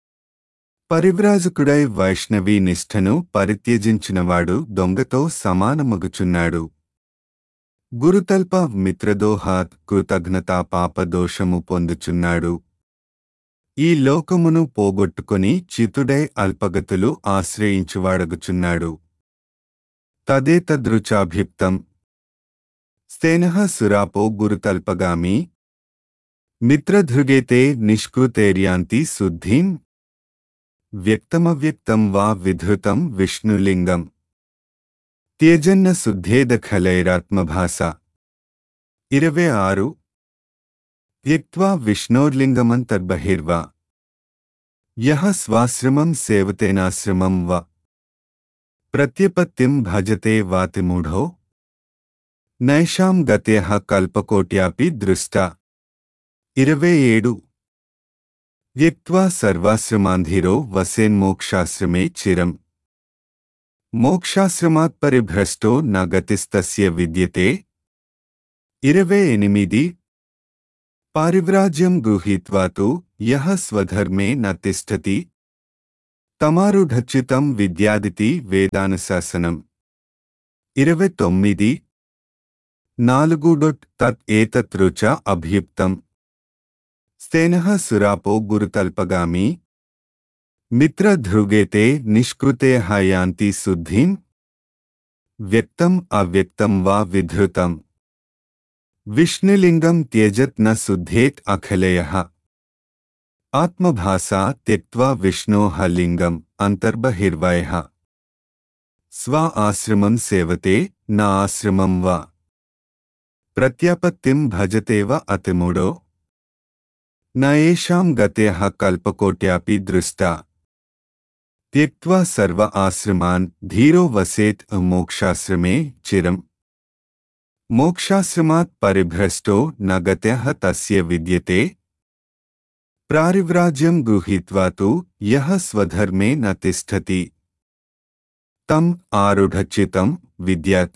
పరివ్రాజకుడై వైష్ణవీ నిష్ఠను పరిత్యజించినవాడు దొంగతో సమానమగుచున్నాడు. గురుతల్ప మిత్రదోహాత్ కృతజ్ఞతా పాపదోషము పొందుచున్నాడు. ఈ లోకమును పోగొట్టుకొని చితుడై అల్పగతులు ఆశ్రయించువాడగుచున్నాడు. తదేతదృచాభిప్తం స్థేనః సురాపో గురుతల్పగామి మిత్రధృగేతే నిష్కృతేర్యాంతి శుద్ధిం వ్యక్తమవ్యక్తం వా విధృతం విష్ణులింగం త్యజన్న శుద్ధేదఖలైరాత్మభాస. ఇరవై ఆరు త్యక్త్వా విష్ణోర్లింగమంతర్బహిర్వా యః స్వాశ్రమం సేవతేనాశ్రమం వా ప్రత్యపత్తిం భజతే వాతిమూఢో నైషాం గత్యః కల్పకోట్యాపి దృష్టా. ఇరవై ఏడు త్యక్త్వా సర్వాశ్రమాంధీరో వసేన్మోక్షాశ్రమే చిరం మోక్షాశ్రమాత్ పరిభ్రష్టో న గతిస్తస్య విద్యతే. ఇరవై ఎనిమిది పారివ్రాజ్యం గృహీత్వా తు యః స్వధర్మే న తిష్టతి తమారుఢచ్యుతం విద్యాదితి వేదానుశాసనం. ఇరవై తొమ్మిది నాలుగు డొట్ తత్ ఏతత్ అభ్యుక్తం స్థేనః సురాపో గురుతల్పగామి మిత్రధృగేతే నిష్కృతేః యాంతి శుద్ధిం వ్యక్తం అవ్యక్తం వా విధృతం విష్ణులింగం త్యజత్ న శుద్ధేత్ అఖిలయః. ఆత్మభాసా త్యక్త్వా విష్ణోః లింగం అంతర్బహిర్వయః స్వ ఆశ్రమం సేవతే న ఆశ్రమం వా ప్రత్యాపత్తిం భజతేవ అతిమూఢో న ఏషాం గత్యః కల్పకోట్యాపి దృష్టా. త్యక్త్వా సర్వ ఆశ్రమాన్ ధీరో వసేత్ మోక్షాశ్రమే చిరం మోక్షాశ్రమాత్ పరిభ్రష్టో న గత్యః తస్య విద్యతే. పారివ్రాజ్యం గృహీత్వా తు యః స్వధర్మే న తిష్టతి తం ఆరుఢచ్యుతం విద్యాత్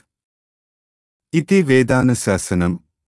ఇతి వేదానుశాసనం.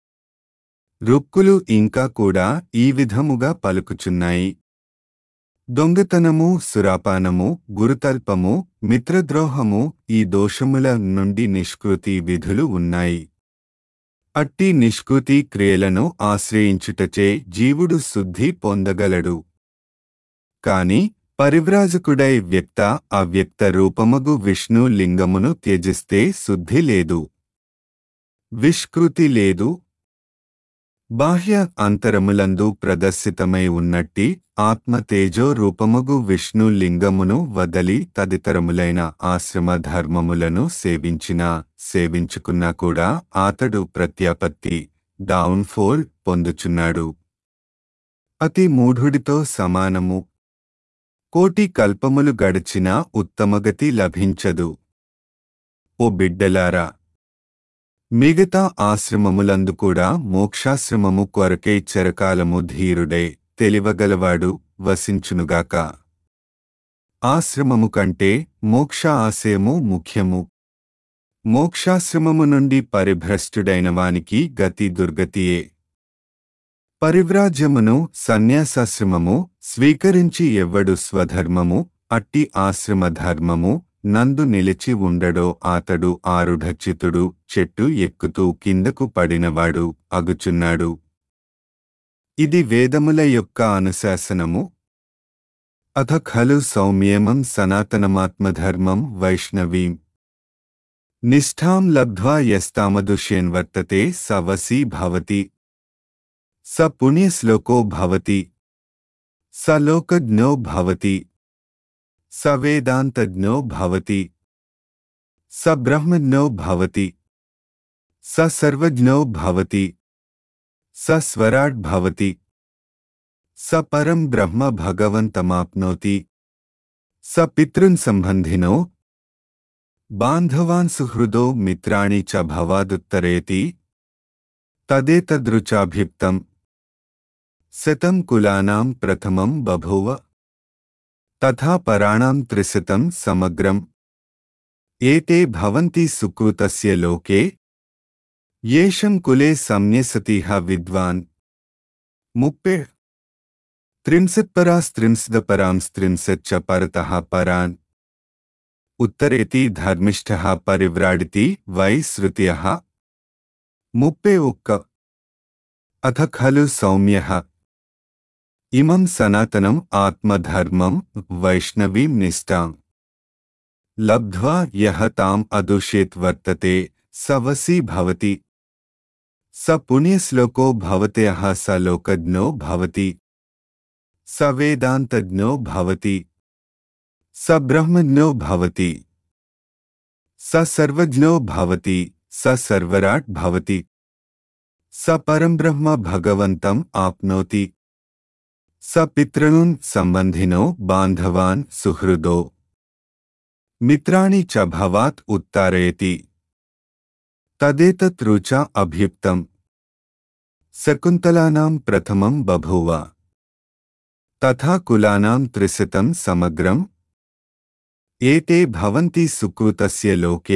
రుక్కులు ఇంకా కూడా ఈ విధముగా పలుకుచున్నాయి. దొంగతనము, సురాపానము, గురుతల్పము, మిత్రద్రోహము ఈ దోషముల నుండి నిష్కృతి విధులు ఉన్నాయి. అట్టి నిష్కృతి క్రియలను ఆశ్రయించుటచే జీవుడు శుద్ధి పొందగలడు. కాని పరివ్రాజకుడై వ్యక్త అవ్యక్త రూపమగు విష్ణు లింగమును త్యజిస్తే శుద్ధి లేదు, విష్కృతి లేదు. బాహ్య అంతరములందు ప్రదర్శితమై ఉన్నట్టి ఆత్మ తేజో రూపముగు విష్ణు లింగమును వదలి తదితరములైన ఆశ్రమ ధర్మములను సేవించినా సేవించుకున్నా కూడా అతడు ప్రత్యాపత్తి డౌన్ఫోల్ పొందుచున్నాడు. అతి మూఢుడితో సమానము. కోటి కల్పములు గడిచినా ఉత్తమగతి లభించదు. ఓ బిడ్డలారా, మిగతా ఆశ్రమములందు కూడా మోక్షాశ్రమము కొరకై చెరకాలము ధీరుడై తెలివగలవాడు వసించునుగాక. ఆశ్రమము కంటే మోక్ష ఆశయము ముఖ్యము. మోక్షాశ్రమము నుండి పరిభ్రష్టుడైన వానికి గతి దుర్గతియే. పరివ్రాజ్యమును సన్యాసాశ్రమము స్వీకరించి ఎవ్వడు స్వధర్మము అట్టి ఆశ్రమ ధర్మము నందు నిలిచి ఉండడో అతడు ఆరుఢచితుడు చెట్టు ఎక్కుతూ కిందకు పడినవాడు అగుచున్నాడు. ఇది వేదముల యొక్క అనుశాసనము. అథ ఖలు సౌమ్యేమం సనాతనమాత్మధర్మం వైష్ణవీం నిష్ఠాం లబ్ధ్వా యస్తామదుష్యన్వర్తతే స వసీ భవతి స పుణ్యశ్లోకో భవతి స లోకజ్ఞో భవతి స వేదాంతజ్ఞో భవతి స బ్రహ్మజ్ఞో భవతి స సర్వజ్ఞో భవతి స స్వరాట్ భవతి స పరం బ్రహ్మ భగవంతమాప్నోతి స పితృన్ సంబంధినో బాంధవాన్ సుహృదో మిత్రాణి చ భవాదుత్తరేతి తదేతదృచాభిప్తం శతం కులానాం ప్రథమం బభూవ తథా పరాణాం త్రిశతం సమగ్రం ఏతే భవంతి సుకృతస్య లోకే యేషం కులే సంన్యసతిహ విద్వాన్. ముప్పే త్రింశత్పరాస్త్రింశదపరాంస్త్రింశచ్చ పరతః పరాన్ ఉత్తరేతి ధర్మిష్ఠః పరివ్రాడితి వై శృత్యః. ముప్పే ఒక్క అథ ఖలు సౌమ్యః ఇమం సనాతనం ఆత్మధర్మం వైష్ణవీం నిష్ఠాం లబ్ధ్వా యః తాం అదుష్యేత్ వర్తతే స వసీ భవతి స పుణ్యశ్లోకో భవత్యః స లోకజ్ఞో భవతి స వేదాంతజ్ఞో భవతి స బ్రహ్మజ్ఞో భవతి స సర్వజ్ఞో భవతి స సర్వరాట్ భవతి స పరంబ్రహ్మ భగవంతం ఆప్నోతి స పితॄన్ సంబంధినో బాంధవాన్ సుహృదో మిత్రాణి చ భవాత్ ఉత్తారయతి తదేతత్ రుచా అభ్యుక్తం. శకుంతలానాం ప్రథమం బభూవ తథా కులానాం త్రిశతం సమగ్రం ఏతే భవంతి సుకృతస్య లోకే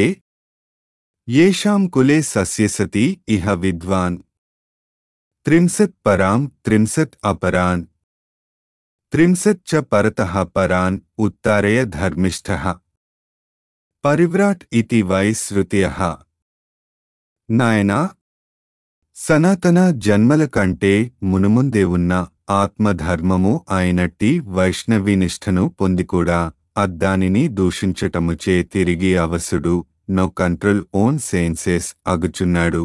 యేషాం కులే సస్యసతి ఇహ విద్వాన్. త్రింశత్ పరాం త్రింశత్ అపరాన్ త్రింశత్ చ పరతః పరాన్ ఉత్తారయ ధర్మిష్ఠః పరివ్రాట్ ఇతి వై శృత్యః. నాయనా, సనాతన జన్మల కంటే మునుముందే ఉన్న ఆత్మధర్మము అయినట్టి వైష్ణవీనిష్ఠను పొందికూడా అద్దానిని దూషించటముచే తిరిగి అవసుడు నో కంట్రోల్ ఓన్ సెన్సెస్ అగుచున్నాడు.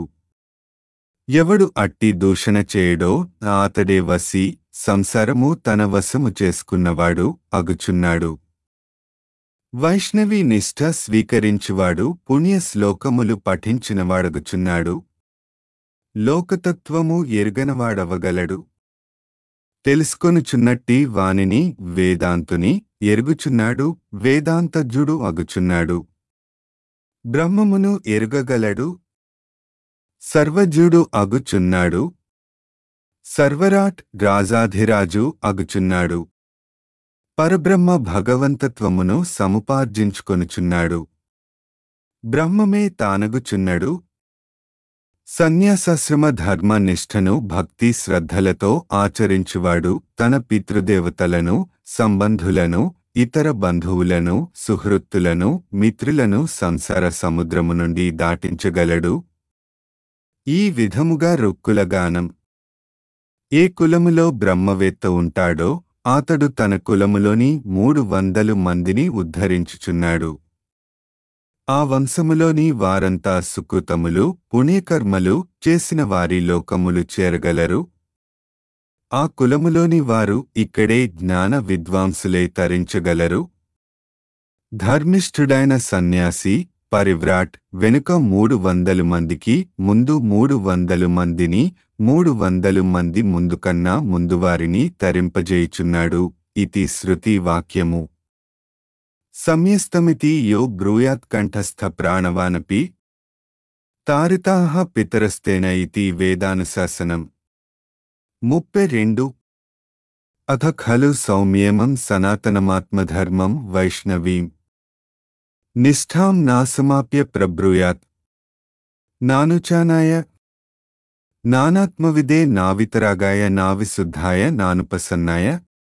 ఎవడు అట్టి దూషణ చేయడో అతడే వసి సంసారము తన వశము చేసుకున్నవాడు అగుచున్నాడు. వైష్ణవీ నిష్ఠ స్వీకరించువాడు పుణ్య శ్లోకములు పఠించినవాడగుచున్నాడు. లోకతత్వము ఎరుగనవాడవగలడు. తెలుసుకొనుచున్నట్టి వానిని వేదాంతుని ఎరుగుచున్నాడు. వేదాంతజ్ఞుడు అగుచున్నాడు. బ్రహ్మమును ఎరుగగలడు. సర్వజ్ఞుడు అగుచున్నాడు. సర్వరాట్ రాజాధిరాజు అగుచున్నాడు. పరబ్రహ్మ భగవంతత్వమును సముపార్జించుకొనుచున్నాడు. బ్రహ్మమే తానగుచున్నడు. సన్యాసాశ్రమ ధర్మ నిష్ఠను భక్తి శ్రద్ధలతో ఆచరించువాడు తన పితృదేవతలను, సంబంధులను, ఇతర బంధువులను, సుహృత్తులను, మిత్రులను సంసార సముద్రము నుండి దాటించగలడు. ఈ విధముగా రుక్కులగానం. ఏ కులములో బ్రహ్మవేత్త ఉంటాడో అతడు తన కులములోని మూడు వందలు మందిని ఉద్ధరించుచున్నాడు. ఆ వంశములోని వారంతా సుకృతములు పుణ్యకర్మలు చేసిన వారి లోకములు చేరగలరు. ఆ కులములోని వారు ఇక్కడే జ్ఞాన విద్వాంసులై తరించగలరు. ధర్మిష్ఠుడైన సన్యాసి పరివ్రాట్ వెనుక మూడు వందలు మందికి ముందు మూడు వందలు మందిని మూడు వందలు మంది ముందుకన్నా ముందువారిని తరింపజేయుచున్నాడు. ఇతి శృతి వాక్యము. సమ్యస్తమితి యో బ్రూయాత్ కంఠస్థ ప్రాణవానపి తారితాః పితరస్తేన ఇతి వేదానుశాసనం. ముప్పై రెండు. అథ ఖలు సౌమ్యేమం సనాతనమాత్మధర్మం వైష్ణవీం నిష్ఠాం నాసమాప్య ప్రబ్రూయాత్ నానుచానాయ నానాత్మవిదే నావితరాగాయ నావిశుద్ధాయ నానుపసన్నాయ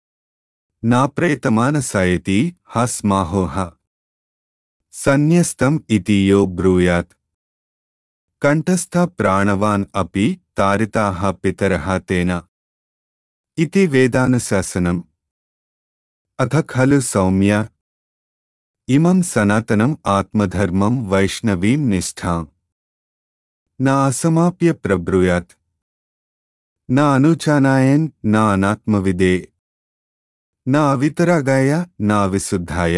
నాప్రయతమానసాయతి హస్మాహోహ సన్యస్తం ఇతి యో బ్రూయాత్ కంఠస్థ ప్రాణవాన్ అపి తారితాః పితరః తేన ఇతి వేదానుశాసనం. అథ ఖలు సౌమ్య ఇమం సనాతనం ఆత్మధర్మం వైష్ణవీం నిష్ఠాం నా అసమాప్య ప్రబ్రూయాత్ నా అనుచానాయన్ నా అనాత్మవిదే నా అవితరాగాయ నా విశుద్ధాయ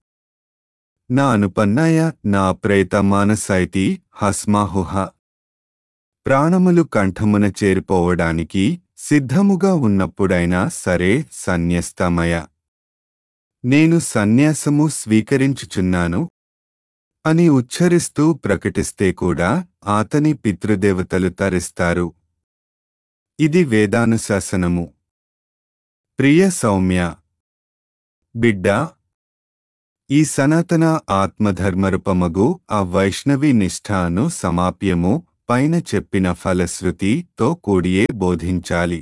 నా అనుపన్నాయ నా ప్రేతమానసైతి హస్మాహుహ. ప్రాణములు కంఠమున చేరిపోవడానికి సిద్ధముగా ఉన్నప్పుడైనా సరే సన్యస్తమయ నేను సన్యాసము స్వీకరించుచున్నాను అని ఉచ్ఛరిస్తూ ప్రకటిస్తే కూడా ఆతని పితృదేవతలు తరిస్తారు. ఇది వేదానుశాసనము. ప్రియ సౌమ్య బిడ్డా, ఈ సనాతన ఆత్మధర్మరూపమగు ఆ వైష్ణవి నిష్ఠాను సమాప్యము పైన చెప్పిన ఫలశ్రుతితో కూడియే బోధించాలి.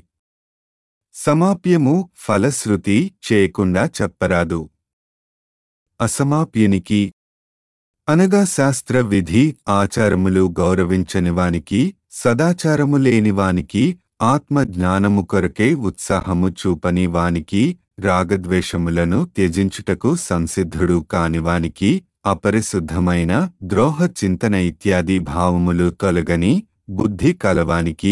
సమాప్యము ఫలశ్రుతి చేయకుండా చెప్పరాదు. అసమాప్యునికి అనగా శాస్త్ర విధి ఆచారములు గౌరవించనివానికి సదాచారము లేనివానికి ఆత్మజ్ఞానము కొరకే ఉత్సాహము చూపని వానికి రాగద్వేషములను త్యజించుటకు సంసిద్ధుడు కానివానికి అపరిశుద్ధమైన ద్రోహ చింతన ఇత్యాది భావములు తొలగని బుద్ధి కలవానికి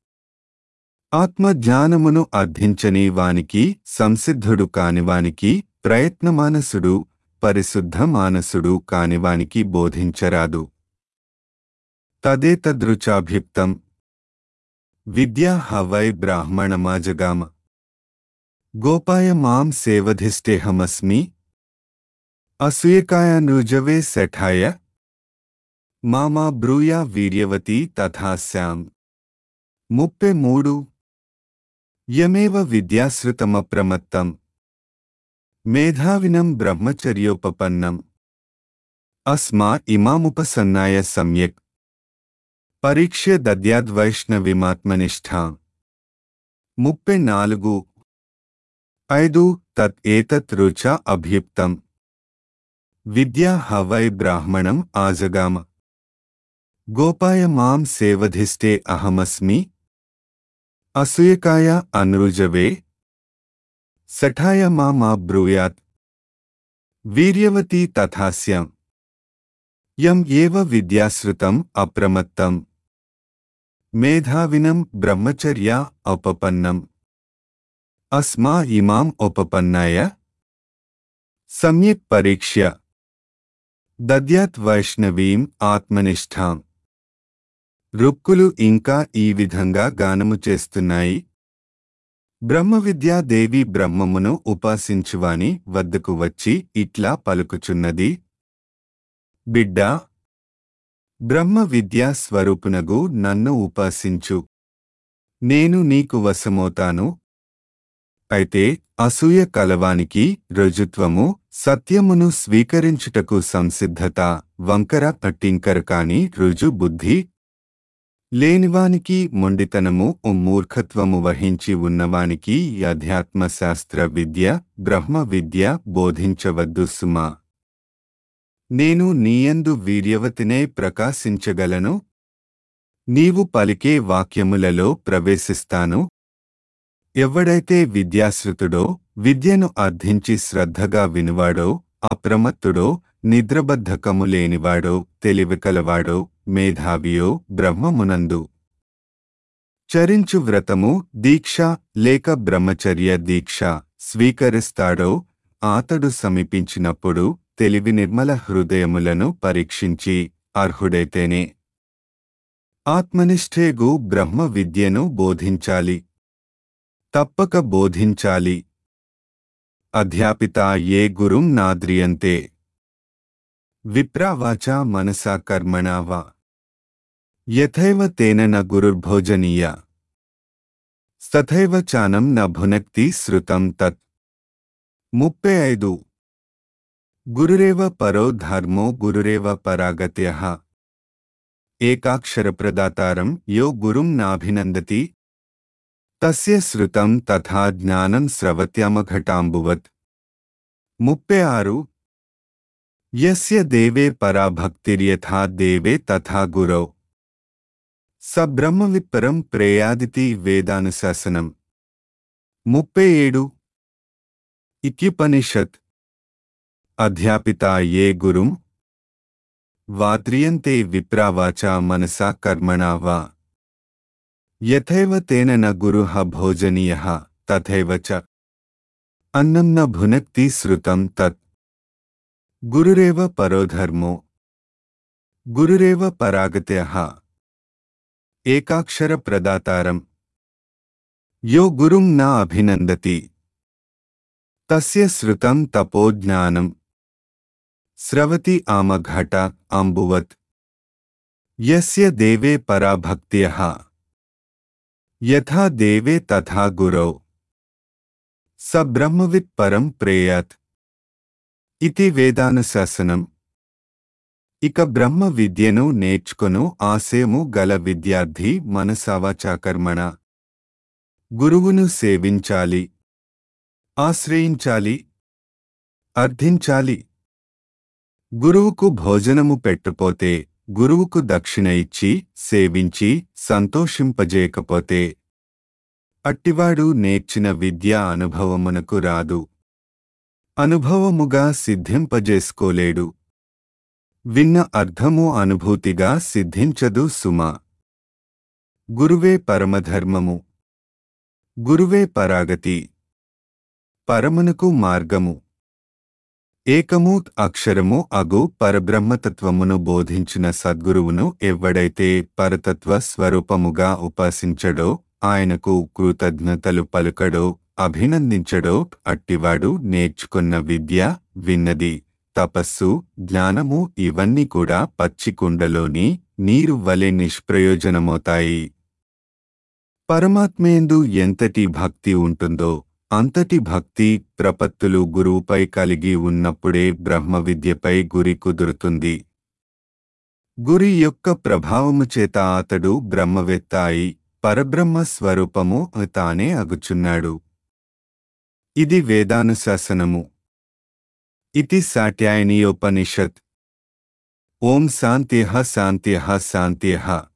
ఆత్మజ్ఞానమును అర్థించని వానికి సంసిద్ధుడు కానివానికి ప్రయత్నమానసుడు పరిశుద్ధ మానసుడు కానివానికి బోధించరాదు. తదేతదృచాభిప్తం విద్యా హవై బ్రాహ్మణమాజగామ గోపాయ మాం సేవధిష్ఠేహమస్మి అసూయకాయానృజవే శఠాయ మామా బ్రూయా వీర్యవతి తథా స్యాం. ముప్పై మూడు. యమేవ విద్యాశ్రుతమప్రమత్తం మేధావినం బ్రహ్మచర్యోపపన్నం అస్మా ఇమాముపసన్నాయ సమ్యక్ పరీక్ష్య దద్యాద్వైష్ణవిమాత్మనిష్ఠా. ముప్పై నాలుగు. ఐదు. తత్ ఏతత్ రుచ అభ్యుక్తం విద్యా హవై బ్రాహ్మణం ఆజగామ గోపాయ మాం సేవధిష్ఠే అహమస్మి అసూయకాయ అనృజవే శఠాయ మామా బ్రూయాత్ వీర్యవతి తథాస్యం. యం ఏవ విద్యాశ్రుతం అప్రమత్తం మేధావినం బ్రహ్మచర్యా ఉపపన్నం అస్మా ఇమాం ఉపపన్నాయ సమ్యక్ పరీక్ష్య దద్యాత్ వైష్ణవీం ఆత్మనిష్ఠాం. రుక్కులు ఇంకా ఈ విధంగా గానము చేస్తున్నాయి. బ్రహ్మవిద్యా దేవి బ్రహ్మమును ఉపాసించువాని వద్దకు వచ్చి ఇట్లా పలుకుచున్నది. బిడ్డా, బ్రహ్మ విద్యా స్వరూపునగు నన్ను ఉపాసించు, నేను నీకు వశమవుతాను. అయితే అసూయ కలవానికి రుజుత్వము సత్యమును స్వీకరించుటకు సంసిద్ధత వంకర పట్టింకర కాని రుజు బుద్ధి లేనివానికి మొండితనము మూర్ఖత్వము వహించి ఉన్నవానికి అధ్యాత్మశాస్త్ర విద్య బ్రహ్మ విద్య బోధించవద్దు సుమా. నేను నీయందు వీర్యవతినే ప్రకాశించగలను. నీవు పలికే వాక్యములలో ప్రవేశిస్తాను. ఎవడైతే విద్యాశ్రుతుడో విద్యను అర్థించి శ్రద్ధగా వినువాడో అప్రమత్తుడో నిద్రబద్ధకము లేనివాడో తెలివికలవాడో మేధావియో బ్రహ్మమునందు చరించు వ్రతము దీక్ష లేక బ్రహ్మచర్య దీక్ష స్వీకరిస్తాడో ఆతడు సమీపించినప్పుడు తెలివి నిర్మల హృదయములను పరీక్షించి అర్హుడైతేనే ఆత్మనిష్ఠేగు బ్రహ్మ విద్యను బోధించాలి. తప్పక బోధించాలి. అధ్యాపితా ఏ గురుం నాద్రియంతే విప్రావాచా మనసా కర్మణా వా యథైవ తేన న గురుర్భోజనీయ తథైవ చానం న భునక్తి శ్రుతం తత్. ముప్పై ఐదు. గురురేవ పరో ధర్మో గురురేవ పరాగత్యః ఏకాక్షరప్రదాతారం యో గురుం నాభినందతి తస్య శ్రుతం తథా జ్ఞానం స్రవత్యామఘటాంబువత్. ముప్పై ఆరు. యస్య దేవే పరాభక్తిర్యథా దేవే తథా గురౌ స బ్రహ్మవిప్పరం ప్రేయాదితి వేదానుశాసనం. ముప్పై ఏడు. ఇత్యుపనిషత్. అధ్యాపితా ఏ గురుం వాద్రియంతే విప్రావాచా మనసా కర్మణా వా యథైవ తేన న గురుః భోజనీయః తథైవ చ అన్నం న భునక్తి శ్రుతం తత్. గురురేవ పరో ధర్మో గురురేవ పరాగత్యః ఏకాక్షర ప్రదాతారం యో గురుం న అభినందతి తస్య శ్రుతం తపో జ్ఞానం స్రవతి ఆమఘట అంబువత్. యస్య దేవే పరాభక్త్యః యథా దేవే తథా గురౌ స బ్రహ్మవిత్ పరం ప్రేయాత్. ఇతి వేదానుశాసనం. ఇక బ్రహ్మ విద్యను నేర్చుకొను ఆశయము గల విద్యార్థి మనసావాచాకర్మణ గురువును సేవించాలి, ఆశ్రయించాలి, అర్థించాలి. గురువుకు భోజనము పెట్టపోతే, గురువుకు దక్షిణ ఇచ్చి సేవించి సంతోషింపజేయకపోతే అట్టివాడు నేర్చిన విద్య అనుభవమునకు రాదు, అనుభవముగా సిద్ధింపజేసుకోలేడు. విన్న అర్థము అనుభూతిగా సిద్ధించదు సుమా. గురువే పరమధర్మము, గురువే పరాగతి, పరమునకు మార్గము. ఏకమూత్ అక్షరము అగు పరబ్రహ్మతత్వమును బోధించిన సద్గురువును ఎవ్వడైతే పరతత్వ స్వరూపముగా ఉపాసించడో, ఆయనకు కృతజ్ఞతలు పలుకడో, అభినందించడో అట్టివాడు నేర్చుకున్న విద్య, విన్నది, తపస్సు, జ్ఞానము ఇవన్నీ కూడా పచ్చికుండలోని నీరు వలె నిష్ప్రయోజనమవుతాయి. పరమాత్మయందు ఎంతటి భక్తి ఉంటుందో అంతటి భక్తి ప్రపత్తులు గురువుపై కలిగి ఉన్నప్పుడే బ్రహ్మ విద్యపై గురి కుదురుతుంది. గురి యొక్క ప్రభావము చేత అతడు బ్రహ్మవేత్త అయి పరబ్రహ్మ స్వరూపము తానే అగుచున్నాడు. ఇది వేదానుశాసనము. ఇతి సాట్యాయనీయోపనిషత్. ఓం శాంత్యః శాంత్యః శాంత్యః.